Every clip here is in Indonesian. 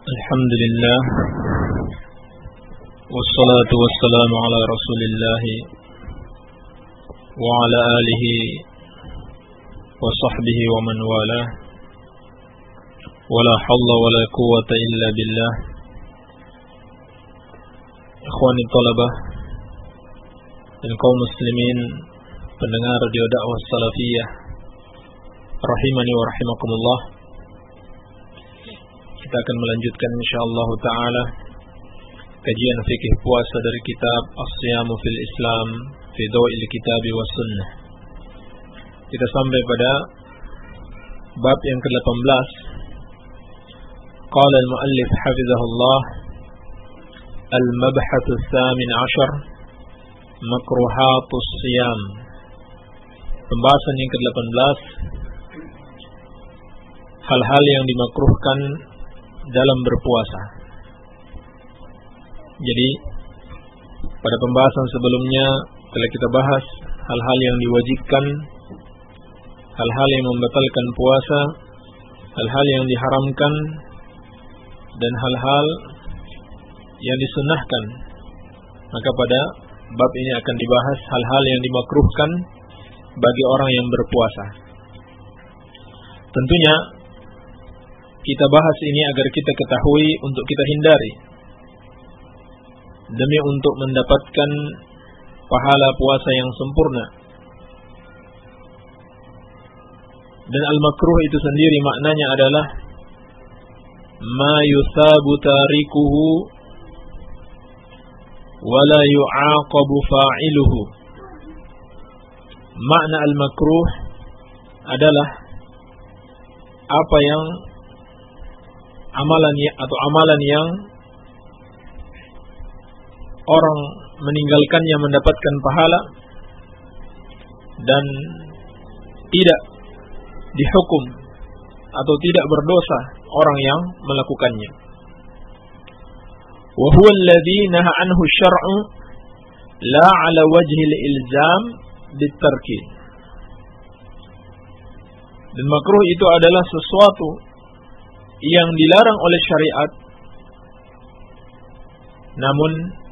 Alhamdulillah, wassalatu wassalamu ala rasulillah wa ala alihi wa sahbihi wa man walah, wala hawla wala quwwata illa billah. Ikhwani talabah dan kaum muslimin pendengar radio dakwah salafiyah rahimani wa rahimakumullah. Kita akan melanjutkan insyaallah taala kajian fikih puasa dari kitab As-Siyamu fil Islam fi Daw'il Kitab was Sunnah. Kita sampai pada bab yang ke-18. Qala al-muallif hafizahullah, al-mabhathu ats-tsamin 'ashar, makruhatus siyam. Pembahasan yang ke-18, hal-hal yang dimakruhkan dalam berpuasa. Jadi pada pembahasan sebelumnya telah kita bahas hal-hal yang diwajibkan, hal-hal yang membatalkan puasa, hal-hal yang diharamkan, dan hal-hal yang disunnahkan. Maka pada bab ini akan dibahas hal-hal yang dimakruhkan bagi orang yang berpuasa. Tentunya kita bahas ini agar kita ketahui untuk kita hindari, demi untuk mendapatkan pahala puasa yang sempurna. Dan al-makruh itu sendiri maknanya adalah ma yusabu tarikuhu wa la yu'aqabu fa'iluhu. Makna al-makruh adalah apa yang amalan yang orang meninggalkannya mendapatkan pahala dan tidak dihukum atau tidak berdosa orang yang melakukannya. Wa huwa alladhi naha anhu asy-syar'u la 'ala wajhi al-ilzam bit-tarki. Dan makruh itu adalah sesuatu yang dilarang oleh syariat, namun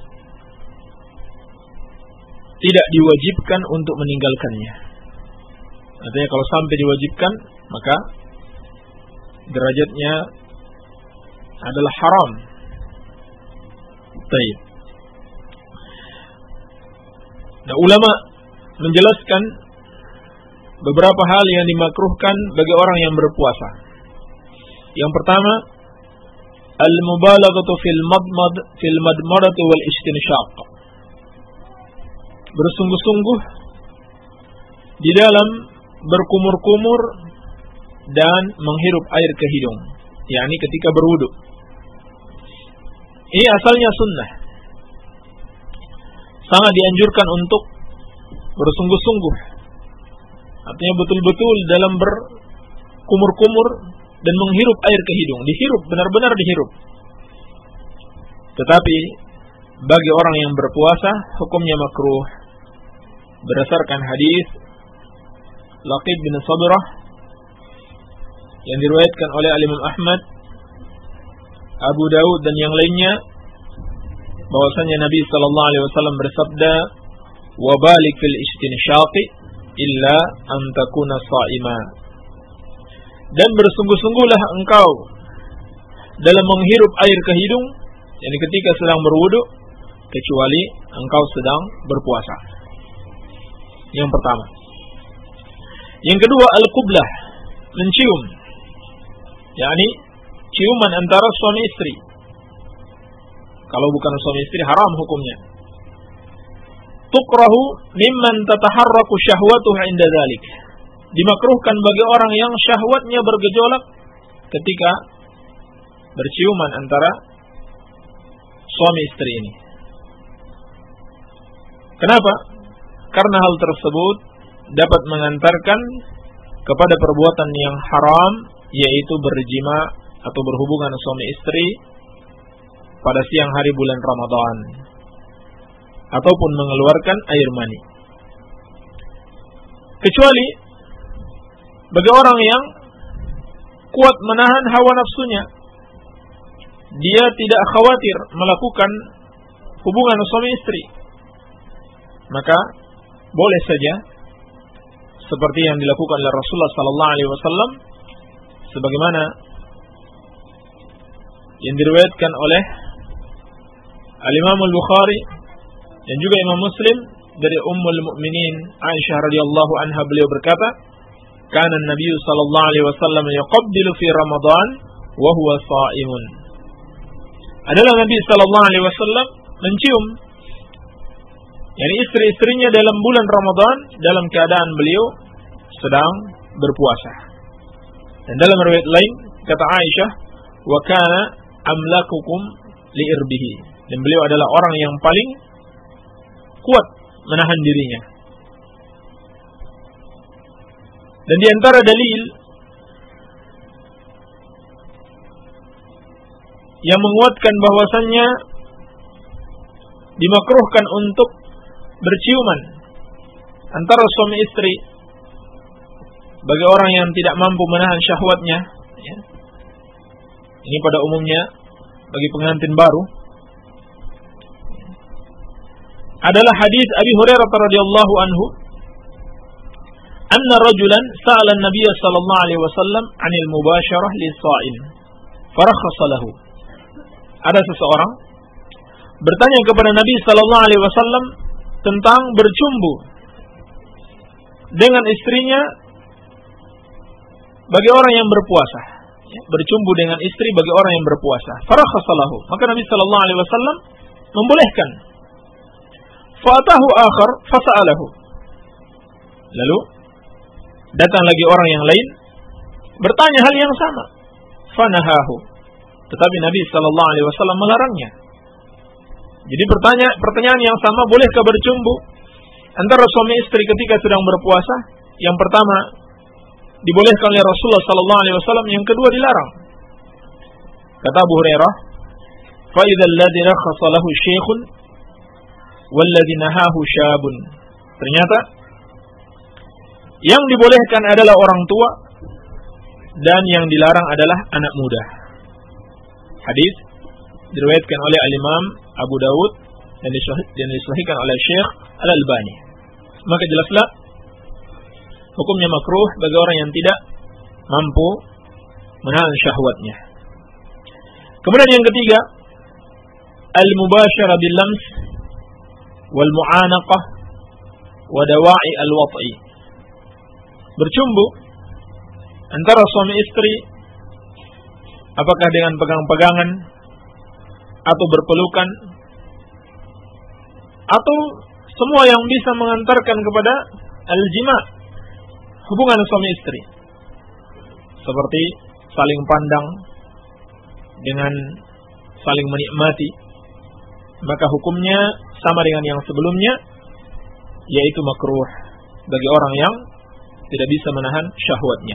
tidak diwajibkan untuk meninggalkannya. Artinya kalau sampai diwajibkan, maka derajatnya adalah haram. Baik. Nah, ulama menjelaskan beberapa hal yang dimakruhkan bagi orang yang berpuasa. Yang pertama, al-mubalaghatu fil madmadati wal istinshaq. Bersungguh-sungguh di dalam berkumur-kumur dan menghirup air ke hidung, yakni ketika berwudu. Ini asalnya sunnah. Sangat dianjurkan untuk bersungguh-sungguh. Artinya betul-betul dalam berkumur-kumur dan menghirup air ke hidung, dihirup, benar-benar dihirup. Tetapi bagi orang yang berpuasa hukumnya makruh berdasarkan hadis Laqid bin Sabrah yang diriwayatkan oleh Imam Ahmad, Abu Daud dan yang lainnya, bahwasanya Nabi sallallahu alaihi wasallam bersabda, "Wa balik fil istinshaqi illa an takuna sha'ima." Dan bersungguh-sungguhlah engkau dalam menghirup air ke hidung, yakni ketika sedang berwudu, kecuali engkau sedang berpuasa. Yang pertama. Yang kedua, al-qublah, mencium, yakni ciuman antara suami istri. Kalau bukan suami istri haram hukumnya. Tukrahu mimman tataharraku syahwatuhu 'inda dzalik. Dimakruhkan bagi orang yang syahwatnya bergejolak ketika berciuman antara suami istri ini. Kenapa? Karena hal tersebut dapat mengantarkan kepada perbuatan yang haram, yaitu berjima atau berhubungan suami istri pada siang hari bulan Ramadan, ataupun mengeluarkan air mani. Kecuali bagi orang yang kuat menahan hawa nafsunya, dia tidak khawatir melakukan hubungan suami istri, maka boleh saja seperti yang dilakukan oleh Rasulullah sallallahu alaihi wasallam sebagaimana yang diriwayatkan oleh Al-Imam Al-Bukhari dan juga Imam Muslim dari Ummul Mukminin Aisyah radhiyallahu anha, beliau berkata, "Kana Nabi sallallahu alaihi wasallam yaqabbilu fi Ramadan wa huwa sha'imun." Adalah Nabi sallallahu alaihi wasallam mencium yakni istri-istrinya dalam bulan Ramadan dalam keadaan beliau sedang berpuasa. Dan dalam riwayat lain kata Aisyah, "Wa kana amlakukum li irbihi." Dan beliau adalah orang yang paling kuat menahan dirinya. Dan di antara dalil yang menguatkan bahwasannya dimakruhkan untuk berciuman antara suami istri bagi orang yang tidak mampu menahan syahwatnya, ya. Ini pada umumnya bagi pengantin baru, adalah hadis Abi Hurairah radhiyallahu anhu, anna rajulan sa'ala an-nabiy sallallahu alaihi wasallam 'anil mubasharah lis-sha'im farakhasa lahu. Ada seseorang bertanya kepada Nabi sallallahu alaihi wasallam tentang bercumbu dengan istrinya bagi orang yang berpuasa, ya, bercumbu dengan istri bagi orang yang berpuasa. Farakhasa lahu. Maka Nabi sallallahu alaihi wasallam membolehkan. Fa'atahu akhar fasa'alahu. Lalu datang lagi orang yang lain bertanya hal yang sama. Fanahahu. Tetapi Nabi sallallahu alaihi wasallam melarangnya. Jadi pertanyaan yang sama, bolehkah bercumbu antara suami istri ketika sedang berpuasa? Yang pertama dibolehkan oleh Rasulullah sallallahu alaihi wasallam, yang kedua dilarang. Kata Abu Hurairah, "Fa idzal ladzi rakhasa lahu syaikhun wal ladzi nahahu syabun." Ternyata yang dibolehkan adalah orang tua dan yang dilarang adalah anak muda. Hadis diriwayatkan oleh Al-Imam Abu Dawud dan disahihkan oleh Syekh Al-Albani. Maka jelaslah hukumnya makruh bagi orang yang tidak mampu menahan syahwatnya. Kemudian yang ketiga, al-mubashara bil lams wal mu'anaqah wa dawa'i al-wat'i. Bercumbu antara suami istri apakah dengan pegang-pegangan atau berpelukan atau semua yang bisa mengantarkan kepada al-jima, hubungan suami istri, seperti saling pandang dengan saling menikmati, maka hukumnya sama dengan yang sebelumnya, yaitu makruh bagi orang yang tidak bisa menahan syahwatnya.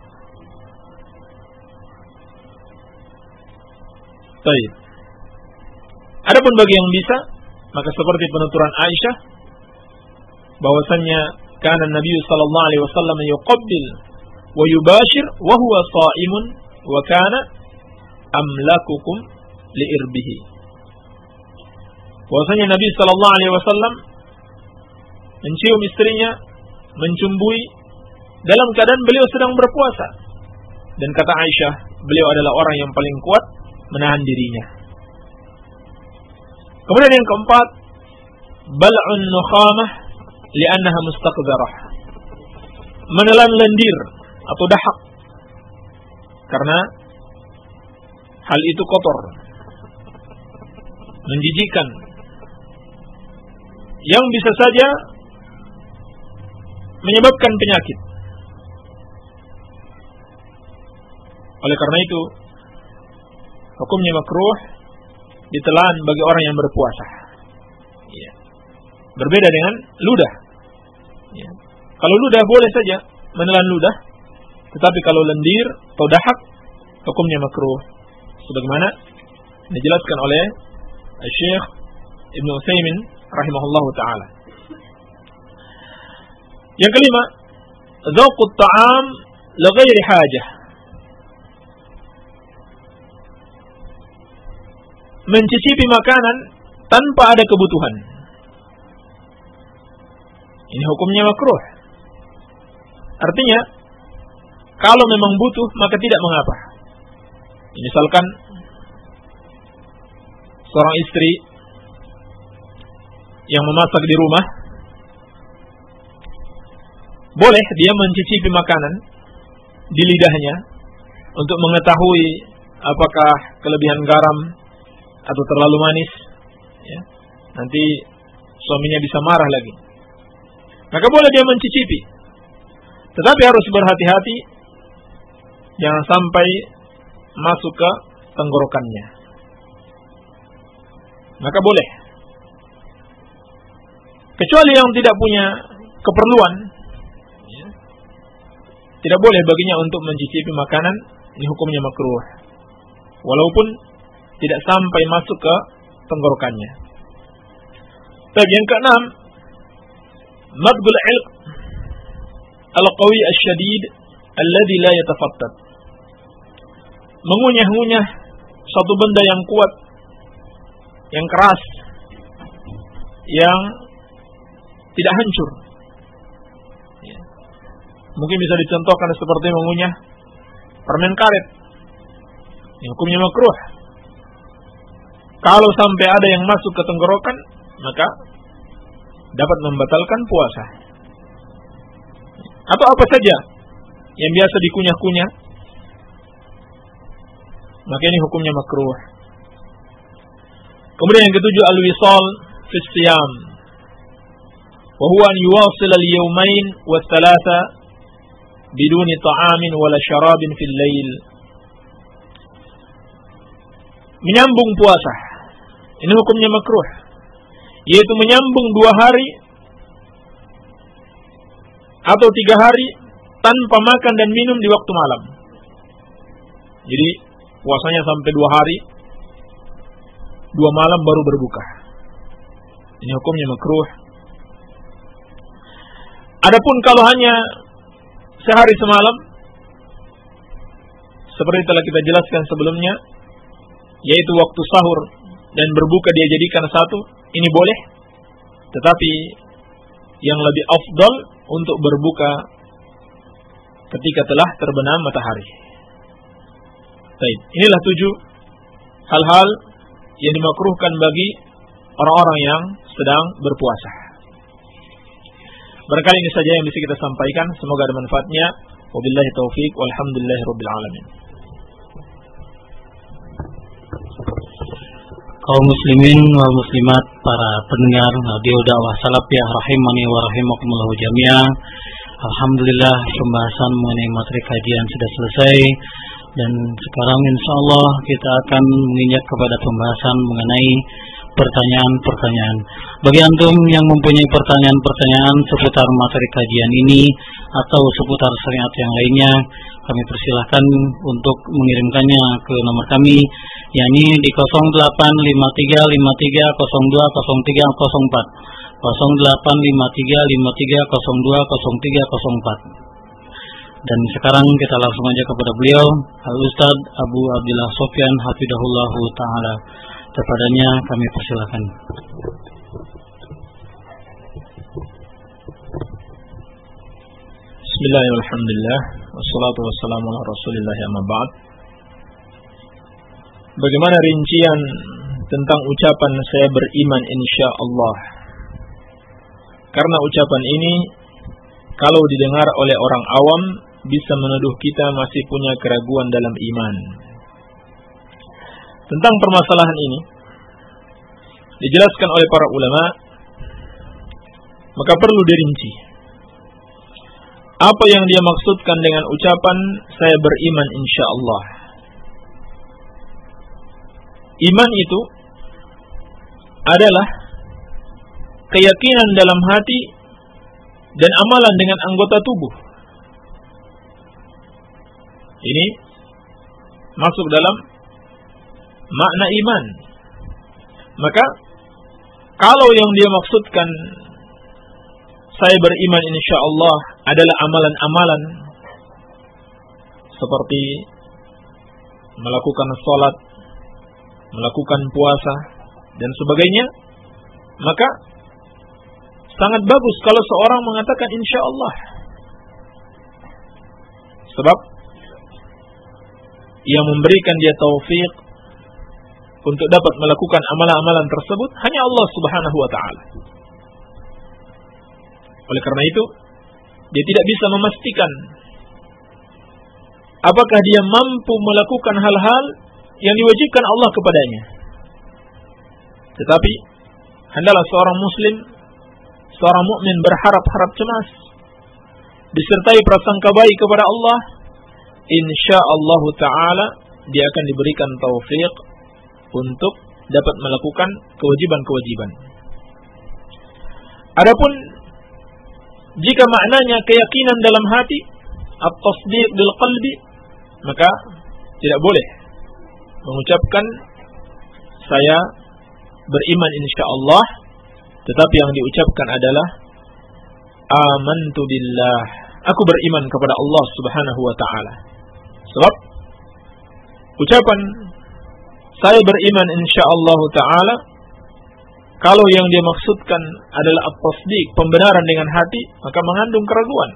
Baik. Adapun bagi yang bisa, maka seperti penuturan Aisyah bahwasannya kana Nabi sallallahu alaihi wasallam yuqabbil wa yubashir wa huwa sha'imun wa kana amlakukum li irbihi. Bahwasanya Nabi sallallahu alaihi wasallam mencium istrinya, mencumbui dalam keadaan beliau sedang berpuasa. Dan kata Aisyah, beliau adalah orang yang paling kuat menahan dirinya. Kemudian yang keempat, bal'un nukhamah li'annaha mustaqdarah. Menelan lendir atau dahak karena hal itu kotor, menjijikkan, yang bisa saja menyebabkan penyakit. Oleh karena itu, hukumnya makruh ditelan bagi orang yang berpuasa. Ya. Berbeda dengan ludah. Ya. Kalau ludah boleh saja menelan ludah, tetapi kalau lendir atau dahak, hukumnya makruh. Sebagaimana dijelaskan oleh Syekh Ibnu Utsaimin rahimahullahu taala. Yang kelima, dzauqut ta'am li ghairi hajah. mencicipi makanan tanpa ada kebutuhan. Ini hukumnya makruh. Artinya, kalau memang butuh, maka tidak mengapa. Misalkan seorang istri yang memasak di rumah, boleh dia mencicipi makanan di lidahnya untuk mengetahui apakah kelebihan garam atau terlalu manis. Ya. Nanti suaminya bisa marah lagi. Maka boleh dia mencicipi. Tetapi harus berhati-hati jangan sampai masuk ke tenggorokannya. Maka boleh. Kecuali yang tidak punya keperluan, ya, tidak boleh baginya untuk mencicipi makanan. Ini hukumnya makruh. Walaupun tidak sampai masuk ke tenggorokannya. Tapi yang keenam, madbul ilq al-qawi asy-syadid alladhi la yatafattat. Mengunyah-ngunyah suatu benda yang kuat, yang keras, yang tidak hancur. Ya. Mungkin bisa dicontohkan seperti mengunyah permen karet. Ini hukumnya makruh. Kalau sampai ada yang masuk ke tenggorokan, maka dapat membatalkan puasa. Atau apa saja yang biasa dikunyah-kunyah, maka ini hukumnya makruh. Kemudian yang ketujuh, al-wisal fi siyam, wa huwa an yuwasil al-yawmain wa thalatha biduni ta'amin wala syarabin fil lail. Menyambung puasa. Ini hukumnya makruh, yaitu menyambung 2 hari atau 3 hari tanpa makan dan minum di waktu malam. Jadi puasanya sampai 2 hari, 2 malam baru berbuka. Ini hukumnya makruh. Adapun kalau hanya sehari semalam, seperti telah kita jelaskan sebelumnya, yaitu waktu sahur dan berbuka dia jadikan satu, ini boleh. Tetapi yang lebih afdal untuk berbuka ketika telah terbenam matahari. Baik, inilah 7 hal-hal yang dimakruhkan bagi orang-orang yang sedang berpuasa. Barangkali ini saja yang bisa kita sampaikan, semoga ada manfaatnya. Wabillahi taufiq walhamdulillahirabbil alamin. Kaum muslimin wal muslimat, para pendengar radio dakwah Salafiyah rahimani wa rahimakumullah jami'an. Alhamdulillah, pembahasan mengenai materi kajian sudah selesai, dan sekarang insyaallah kita akan menginjak kepada pembahasan mengenai pertanyaan-pertanyaan. Bagi antum yang mempunyai pertanyaan-pertanyaan seputar materi kajian ini atau seputar syariat yang lainnya, kami persilahkan untuk mengirimkannya ke nomor kami, yakni di 085353020304, 085353020304. Dan sekarang kita langsung aja kepada beliau, Al-Ustaz Abu Abdillah Sofyan hafidahullahu ta'ala. Kepadanya kami persilahkan. Bismillahirrahmanirrahim. Alhamdulillah. Wassalatu wassalamu ala rasulillah amma ba'd. Bagaimana rincian tentang ucapan saya beriman insyaallah? Karena ucapan ini kalau didengar oleh orang awam bisa menuduh kita masih punya keraguan dalam iman. Tentang permasalahan ini dijelaskan oleh para ulama, maka perlu dirinci. Apa yang dia maksudkan dengan ucapan saya beriman insyaallah? Iman itu adalah keyakinan dalam hati dan amalan dengan anggota tubuh. Ini masuk dalam makna iman. Maka kalau yang dia maksudkan saya beriman insyaallah adalah amalan-amalan seperti melakukan salat, melakukan puasa dan sebagainya, maka sangat bagus kalau seorang mengatakan insya Allah. Sebab yang memberikan dia taufik untuk dapat melakukan amalan-amalan tersebut hanya Allah Subhanahu wa taala. Oleh karena itu, dia tidak bisa memastikan apakah dia mampu melakukan hal-hal yang diwajibkan Allah kepadanya. Tetapi hendaklah seorang muslim, seorang mukmin berharap-harap cemas, disertai prasangka baik kepada Allah, insyaallah taala dia akan diberikan taufik untuk dapat melakukan kewajiban-kewajiban. Adapun jika maknanya keyakinan dalam hati, at-tasdiq bil qalbi, maka tidak boleh mengucapkan saya beriman insyaallah, tetapi yang diucapkan adalah amantu billah, aku beriman kepada Allah Subhanahu wa taala. Sebab ucapan saya beriman insyaallah taala, kalau yang dia maksudkan adalah at-tasdiq, pembenaran dengan hati, maka mengandung keraguan.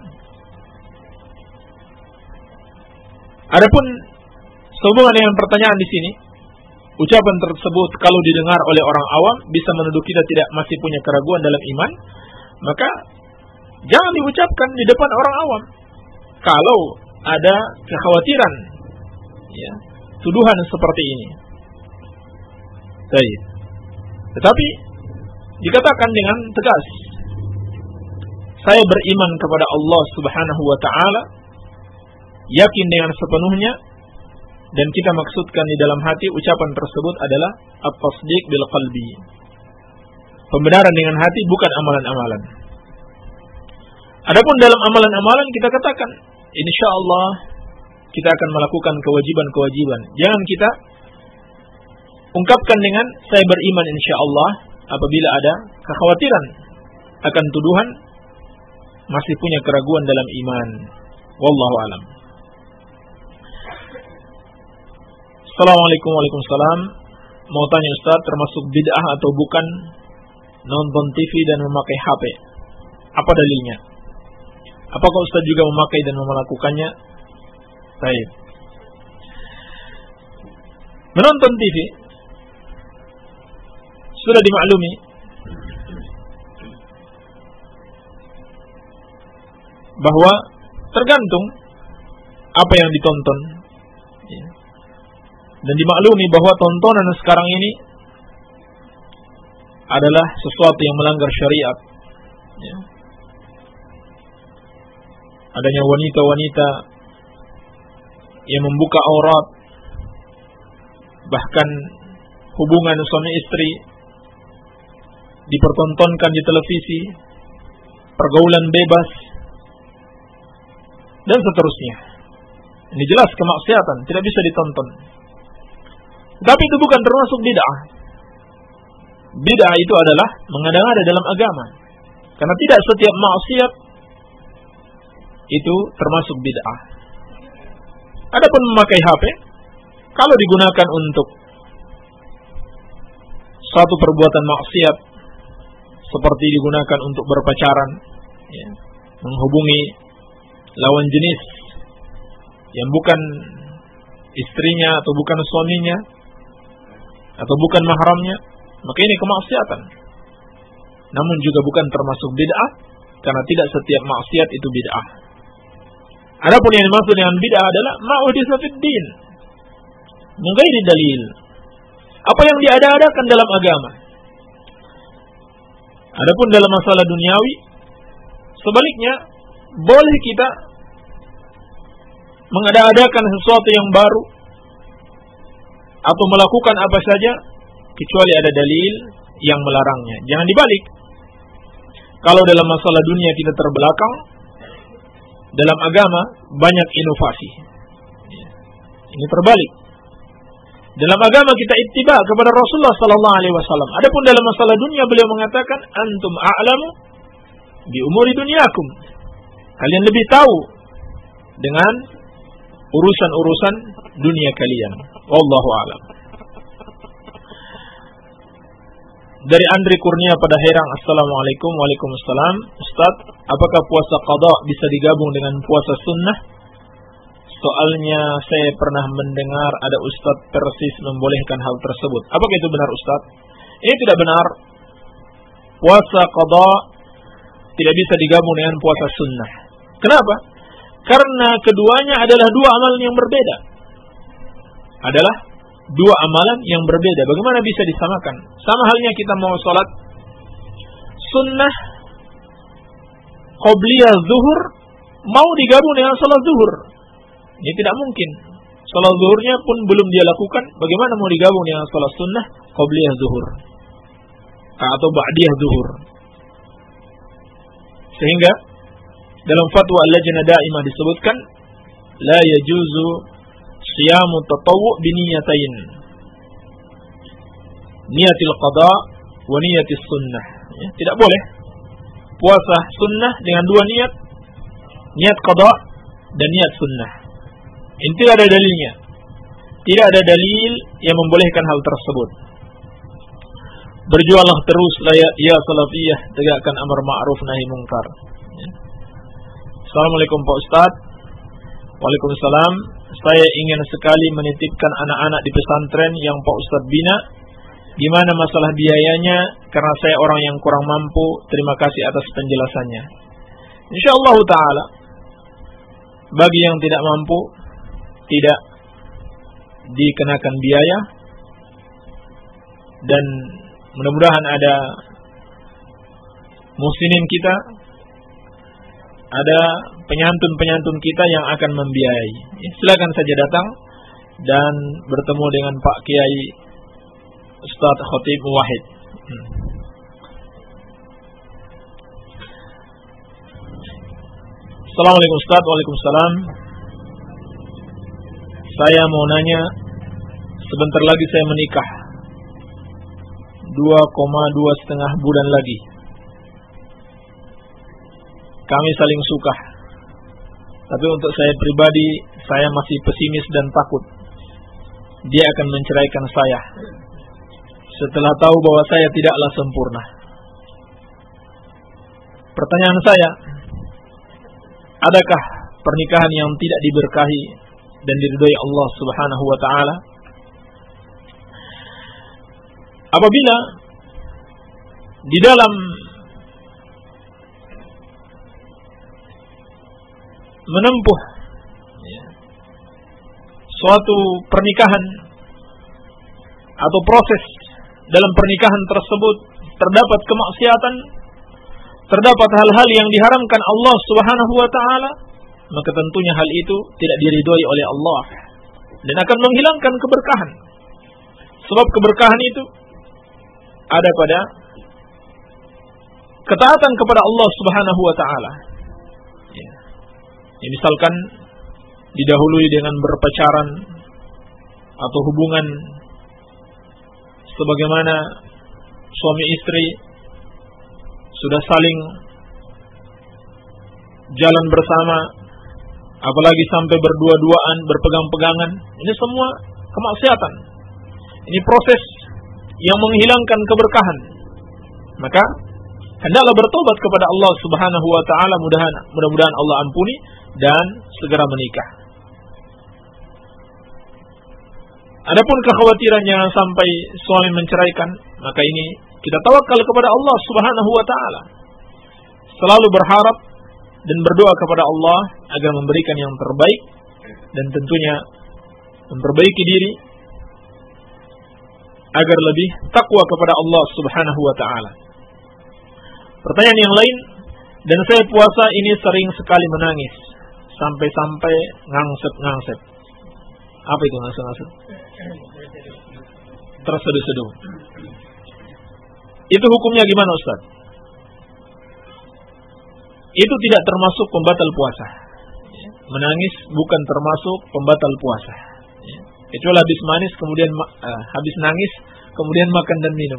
Adapun sehubungan dengan pertanyaan di sini, ucapan tersebut kalau didengar oleh orang awam bisa menuduh kita tidak masih punya keraguan dalam iman, maka jangan diucapkan di depan orang awam. Kalau ada kekhawatiran, ya, tuduhan seperti ini. Baik. Tetapi dikatakan dengan tegas, saya beriman kepada Allah Subhanahu wa taala, yakin dengan sepenuhnya, dan kita maksudkan di dalam hati ucapan tersebut adalah at-tasdiq bil qalbi, pembenaran dengan hati, bukan amalan-amalan. Adapun dalam amalan-amalan kita katakan insyaallah kita akan melakukan kewajiban-kewajiban. Jangan kita ungkapkan dengan saya beriman insyaallah apabila ada kekhawatiran akan tuduhan masih punya keraguan dalam iman. Wallahu alam. Assalamualaikum warahmatullahi wabarakatuh. Mau tanya Ustaz, termasuk bid'ah atau bukan nonton TV dan memakai HP? Apa dalilnya? Apakah Ustaz juga memakai dan melakukannya? Baik. Menonton TV sudah dimaklumi bahwa tergantung apa yang ditonton, dan dimaklumi bahwa tontonan sekarang ini adalah sesuatu yang melanggar syariat. Adanya wanita-wanita yang membuka aurat, bahkan hubungan suami istri dipertontonkan di televisi, pergaulan bebas, dan seterusnya. Ini jelas kemaksiatan, tidak bisa ditonton. Tapi itu bukan termasuk bid'ah. Bid'ah itu adalah mengada-ngada dalam agama. Karena tidak setiap maksiat itu termasuk bid'ah. Adapun memakai HP, kalau digunakan untuk suatu perbuatan maksiat, seperti digunakan untuk berpacaran, ya, menghubungi lawan jenis yang bukan istrinya atau bukan suaminya atau bukan mahramnya, maka ini kemaksiatan. Namun juga bukan termasuk bid'ah, karena tidak setiap maksiat itu bid'ah. Adapun yang dimaksud dengan bid'ah adalah ma'uhditsa fid din min ghairi dalil, apa yang diada-adakan dalam agama. Adapun dalam masalah duniawi, sebaliknya boleh kita mengada-adakan sesuatu yang baru atau melakukan apa saja kecuali ada dalil yang melarangnya. Jangan dibalik. Kalau dalam masalah dunia kita terbelakang, dalam agama banyak inovasi. Ini terbalik. Dalam agama kita ittiba kepada Rasulullah sallallahu alaihi wasallam. Adapun dalam masalah dunia beliau mengatakan antum a'lamu bi umuri dunyakum. Kalian lebih tahu dengan urusan-urusan dunia kalian. Wallahu a'lam. Dari Andri Kurnia pada Herang, Assalamualaikum. Waalaikumsalam. Ustaz, apakah puasa qada bisa digabung dengan puasa sunnah? Soalnya saya pernah mendengar ada Ustaz Persis membolehkan hal tersebut. Apakah itu benar, Ustaz? Ini tidak benar. Puasa qada tidak bisa digabung dengan puasa sunnah. Kenapa? Karena keduanya adalah dua amalan yang berbeda. Bagaimana bisa disamakan? Sama halnya kita mau sholat sunnah qobliyah zuhur mau digabung dengan sholat zuhur. Ini tidak mungkin. Sholat zuhurnya pun belum dia lakukan, bagaimana mau digabung dengan sholat sunnah qobliyah zuhur atau ba'diyah zuhur? Sehingga dalam fatwa Al-Lajnah Daimah disebutkan la yajuzu siyamu tatawwu' biniyatain, niyatil qada wa niyatis sunnah. Ya, tidak boleh puasa sunnah dengan dua niat, niat qada dan niat sunnah. Ini tidak ada dalilnya. Tidak ada dalil yang membolehkan hal tersebut. Berjuanglah terus ya salafiyah, tegakkan amar ma'ruf nahi munkar. Ya. Assalamualaikum Pak Ustaz. Waalaikumsalam. Saya ingin sekali menitipkan anak-anak di pesantren yang Pak Ustaz bina. Gimana masalah biayanya? Karena saya orang yang kurang mampu. Terima kasih atas penjelasannya. InsyaAllah ta'ala, bagi yang tidak mampu tidak dikenakan biaya. Dan mudah-mudahan ada muslimin kita, ada penyantun-penyantun kita yang akan membiayai. Silakan saja datang dan bertemu dengan Pak Kiai Ustaz Khatib Wahid. Assalamualaikum Ustaz. Waalaikumsalam. Saya mau nanya, sebentar lagi saya menikah. 2,5 bulan lagi. Kami saling suka. Tapi untuk saya pribadi, saya masih pesimis dan takut dia akan menceraikan saya setelah tahu bahwa saya tidaklah sempurna. Pertanyaan saya, adakah pernikahan yang tidak diberkahi dan diridhai Allah Subhanahu wa taala? Apabila di dalam menempuh suatu pernikahan atau proses dalam pernikahan tersebut terdapat kemaksiatan, terdapat hal-hal yang diharamkan Allah Subhanahu wa taala, maka tentunya hal itu tidak diridhoi oleh Allah dan akan menghilangkan keberkahan. Sebab keberkahan itu ada pada ketaatan kepada Allah Subhanahu wa taala. Ya, misalkan didahului dengan berpacaran atau hubungan sebagaimana suami istri sudah saling jalan bersama, apalagi sampai berdua-duaan, berpegang-pegangan. Ini semua kemaksiatan. Ini proses yang menghilangkan keberkahan. Maka hendaklah bertobat kepada Allah Subhanahu wa taala, mudah-mudahan Allah ampuni dan segera menikah. Adapun kekhawatiran jangan sampai suami menceraikan, maka ini kita tawakal kepada Allah Subhanahu wa taala. Selalu berharap dan berdoa kepada Allah agar memberikan yang terbaik dan tentunya memperbaiki diri agar lebih takwa kepada Allah Subhanahu wa taala. Pertanyaan yang lain, dan saya puasa ini sering sekali menangis sampai-sampai ngangsep-ngangsep. Apa itu ngangsep-ngangsep? Terseduh-seduh. Itu hukumnya gimana, Ustaz? Itu tidak termasuk pembatal puasa. Menangis bukan termasuk pembatal puasa. Kecuali habis manis kemudian habis nangis kemudian makan dan minum.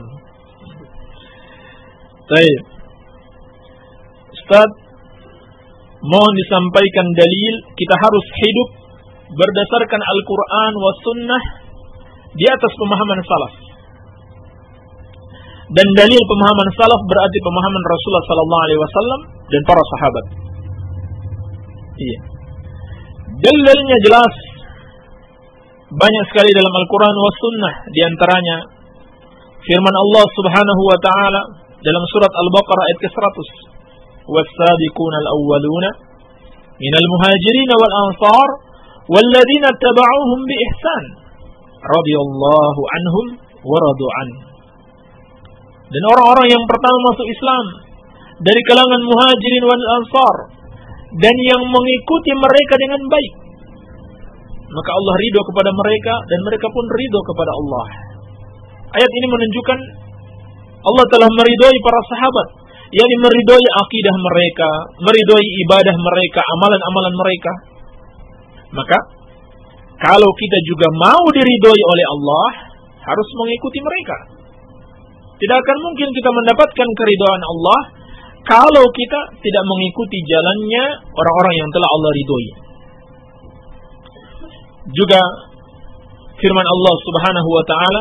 Baik. Ustaz, mohon disampaikan dalil kita harus hidup berdasarkan Al-Quran wa Sunnah di atas pemahaman salaf. Dan dalil pemahaman salaf berarti pemahaman Rasulullah sallallahu alaihi wasallam dan para sahabat. Iya. Dalilnya jelas. Banyak sekali dalam Al-Qur'an was sunnah, di antaranya firman Allah Subhanahu wa taala dalam surat Al-Baqarah ayat ke-100. Was-sabiquna al-awwaluna minal muhajirin wal ansar walladzina tabauhum bi ihsan radhiyallahu anhum wa radu an. Dan orang-orang yang pertama masuk Islam dari kalangan muhajirin wal ansar dan yang mengikuti mereka dengan baik, maka Allah ridho kepada mereka dan mereka pun ridho kepada Allah. Ayat ini menunjukkan Allah telah meridhoi para sahabat, yakni meridhoi akidah mereka, meridhoi ibadah mereka, amalan-amalan mereka. Maka kalau kita juga mau diridhoi oleh Allah, harus mengikuti mereka. Tidak akan mungkin kita mendapatkan keridhaan Allah kalau kita tidak mengikuti jalannya orang-orang yang telah Allah ridhoi. Juga firman Allah Subhanahu wa taala,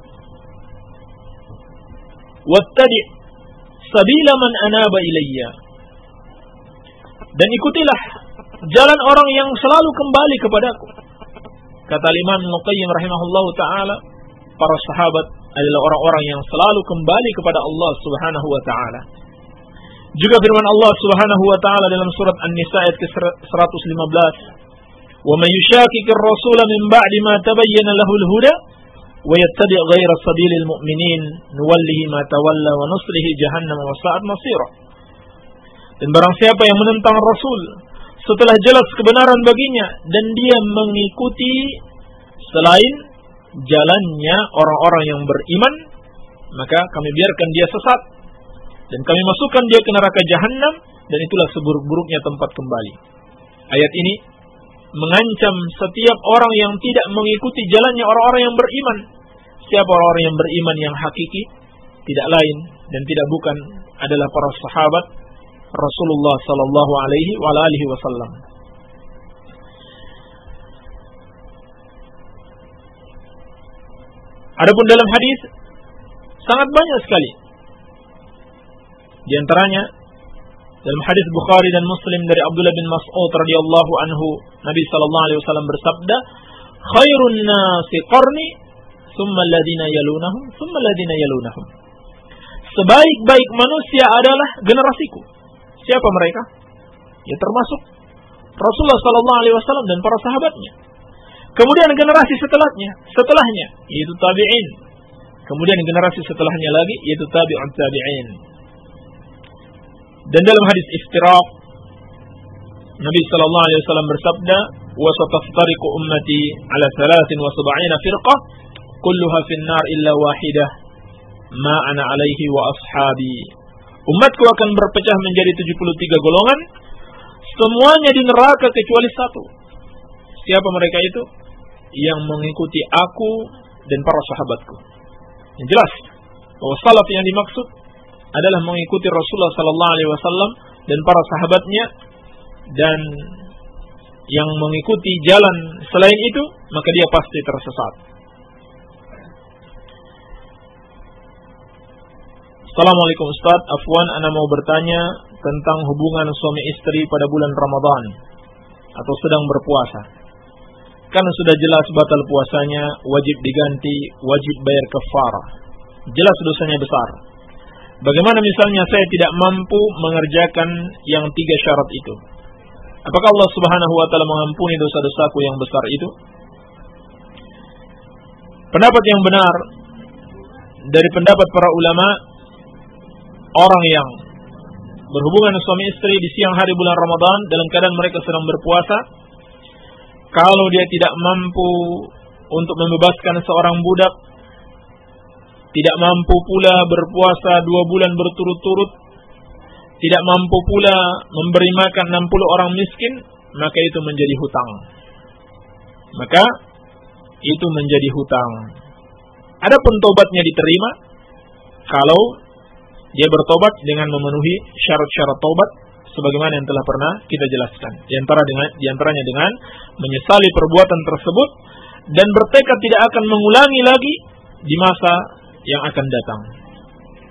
"Wattabi' sabila man anaba ilayya." Dan ikutilah jalan orang yang selalu kembali kepadaku. Kata Imam Ibnu Qayyim rahimahullahu taala, para sahabat adalah orang-orang yang selalu kembali kepada Allah Subhanahu wa taala. Juga firman Allah Subhanahu wa taala dalam surat An-Nisa ayat ke-115, "Wa may yushaqiqir rasula min ba'di ma tabayyana lahul huda wa yattabi' ghayra sabilil mu'minin nuwallihi ma tawalla wa nuslihi jahannam wa sa'at masira." Dan barang siapa yang menentang Rasul setelah jelas kebenaran baginya dan dia mengikuti selain jalannya orang-orang yang beriman, maka kami biarkan dia sesat dan kami masukkan dia ke neraka Jahannam, dan itulah seburuk-buruknya tempat kembali. Ayat ini mengancam setiap orang yang tidak mengikuti jalannya orang-orang yang beriman. Siapa orang-orang yang beriman yang hakiki? Tidak lain dan tidak bukan adalah para sahabat Rasulullah sallallahu alaihi wa alihi wasallam. Adapun dalam hadis sangat banyak sekali. Di antaranya dalam hadis Bukhari dan Muslim dari Abdullah bin Mas'ud radhiyallahu anhu, Nabi sallallahu alaihi wasallam bersabda, "Khairun nasi qarni, tsumma alladziina yalunahum, tsumma alladziina yalunahum." Sebaik-baik manusia adalah generasiku. Siapa mereka? Ya termasuk Rasulullah sallallahu alaihi wasallam dan para sahabatnya. Kemudian generasi setelahnya yaitu tabi'in. Kemudian generasi setelahnya lagi yaitu tabi'ut tabi'in. Dan dalam hadis iftiraq Nabi sallallahu alaihi wasallam bersabda, "Wa sataftariqu ummati ala 73 firqah, kulluha fin-nar illa wahidah, ma ana alaihi wa ashabi." Umatku akan berpecah menjadi 73 golongan, semuanya di neraka kecuali satu. Siapa mereka itu? Yang mengikuti aku dan para sahabatku. Yang jelas bahwa salaf yang dimaksud adalah mengikuti Rasulullah sallallahu alaihi wasallam dan para sahabatnya, dan yang mengikuti jalan selain itu maka dia pasti tersesat. Assalamualaikum Ustaz, afwan ana mau bertanya tentang hubungan suami istri pada bulan Ramadan atau sedang berpuasa. Kan sudah jelas batal puasanya, wajib diganti, wajib bayar kafarah. Jelas dosanya besar. Bagaimana misalnya saya tidak mampu mengerjakan yang 3 syarat itu? Apakah Allah Subhanahu wa taala mengampuni dosa-dosaku yang besar itu? Pendapat yang benar dari pendapat para ulama, orang yang berhubungan suami istri di siang hari bulan Ramadan dalam keadaan mereka sedang berpuasa, kalau dia tidak mampu untuk membebaskan seorang budak, tidak mampu pula berpuasa 2 bulan berturut-turut, tidak mampu pula memberi makan 60 orang miskin, maka itu menjadi hutang. Maka itu menjadi hutang. Adapun tobatnya diterima kalau dia bertobat dengan memenuhi syarat-syarat tobat sebagaimana yang telah pernah kita jelaskan. Di antaranya dengan menyesali perbuatan tersebut dan bertekad tidak akan mengulangi lagi di masa yang akan datang.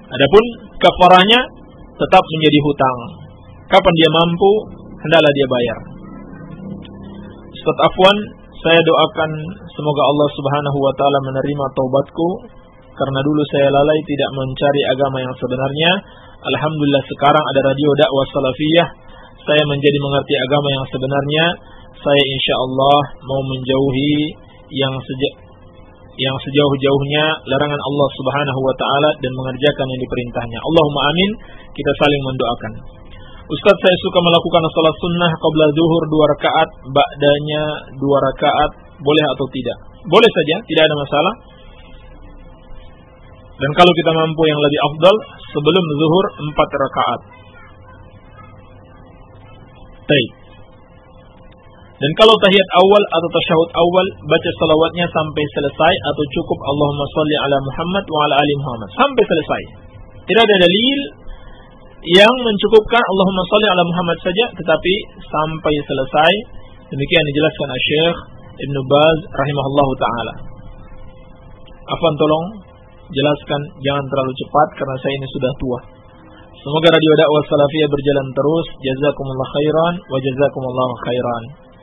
Adapun kafarahnya tetap menjadi hutang. Kapan dia mampu, hendaklah dia bayar. Ustaz afwan, saya doakan semoga Allah Subhanahu wa taala menerima taubatku karena dulu saya lalai tidak mencari agama yang sebenarnya. Alhamdulillah sekarang ada radio dakwah salafiyah, saya menjadi mengerti agama yang sebenarnya. Saya insyaallah mau menjauhi yang sejauh-jauhnya larangan Allah Subhanahu wa taala dan mengerjakan yang diperintahnya. Allahumma amin. Kita saling mendoakan. Ustaz, saya suka melakukan salat sunnah qabla zuhur 2 rakaat, ba'danya 2 rakaat, boleh atau tidak? Boleh saja, tidak ada masalah. Dan kalau kita mampu yang lebih afdal, sebelum zuhur 4 rakaat. Baik. Dan kalau tahiyat awal atau tasyahud awal, baca salawatnya sampai selesai atau cukup Allahumma shalli ala Muhammad wa ala ali Muhammad sampai selesai. Tidak ada dalil yang mencukupkan Allahumma shalli ala Muhammad saja tetapi sampai selesai. Demikian dijelaskan Syekh Ibn Baz rahimahullahu taala. Afwan, tolong jelaskan, jangan terlalu cepat karena saya ini sudah tua. Semoga radio dakwah salafiyah berjalan terus. Jazakumullah khairan wa jazakumullahu khairan.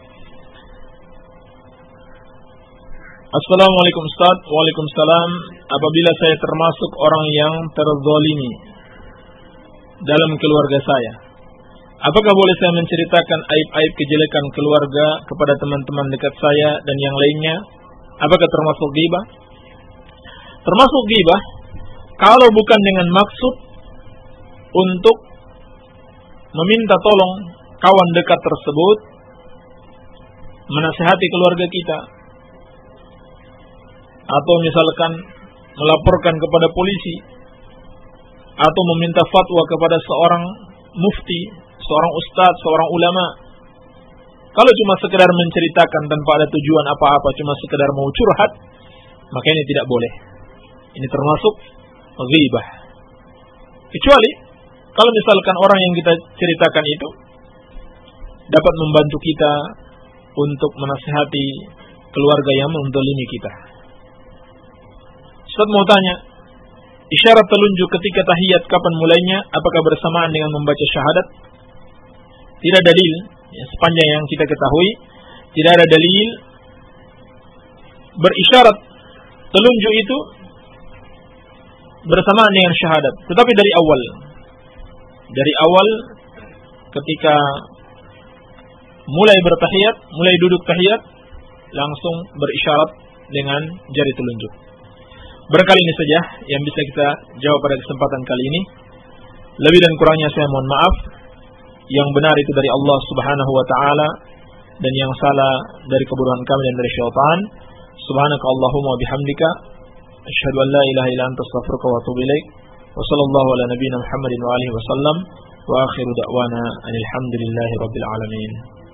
Assalamualaikum Ustaz. Waalaikumsalam. Apabila saya termasuk orang yang terzalimi dalam keluarga saya, apakah boleh saya menceritakan aib-aib kejelekan keluarga kepada teman-teman dekat saya dan yang lainnya? Apakah termasuk ghibah? Termasuk ghibah kalau bukan dengan maksud untuk meminta tolong kawan dekat tersebut menasihati keluarga kita, atau misalkan melaporkan kepada polisi, atau meminta fatwa kepada seorang mufti, seorang ustadz, seorang ulama. Kalau cuma sekedar menceritakan tanpa ada tujuan apa-apa, cuma sekedar mau curhat, maka ini tidak boleh. Ini termasuk ghibah. Kecuali kalau misalkan orang yang kita ceritakan itu dapat membantu kita untuk menasihati keluarga yang menzalimi kita. Ustaz mau tanya, isyarat telunjuk ketika tahiyat kapan mulainya? Apakah bersamaan dengan membaca syahadat? Tidak dalil, sepanjang yang kita ketahui tidak ada dalil berisyarat telunjuk itu bersamaan dengan syahadat. Tetapi dari awal ketika mulai bertahiyat, mulai duduk tahiyat, langsung berisyarat dengan jari telunjuk. Barangkali ini saja yang bisa kita jawab pada kesempatan kali ini. Lebih dan kurangnya saya mohon maaf. Yang benar itu dari Allah Subhanahu wa taala dan yang salah dari keburuan kami dan dari syaitan. Subhanakallahumma wa bihamdika asyhadu an la ilaha illa anta astaghfiruka wa atubu ilaik. Wa sallallahu ala nabiyyina Muhammadin wa alihi wasallam wa akhiru da'wana alhamdulillahi rabbil alamin.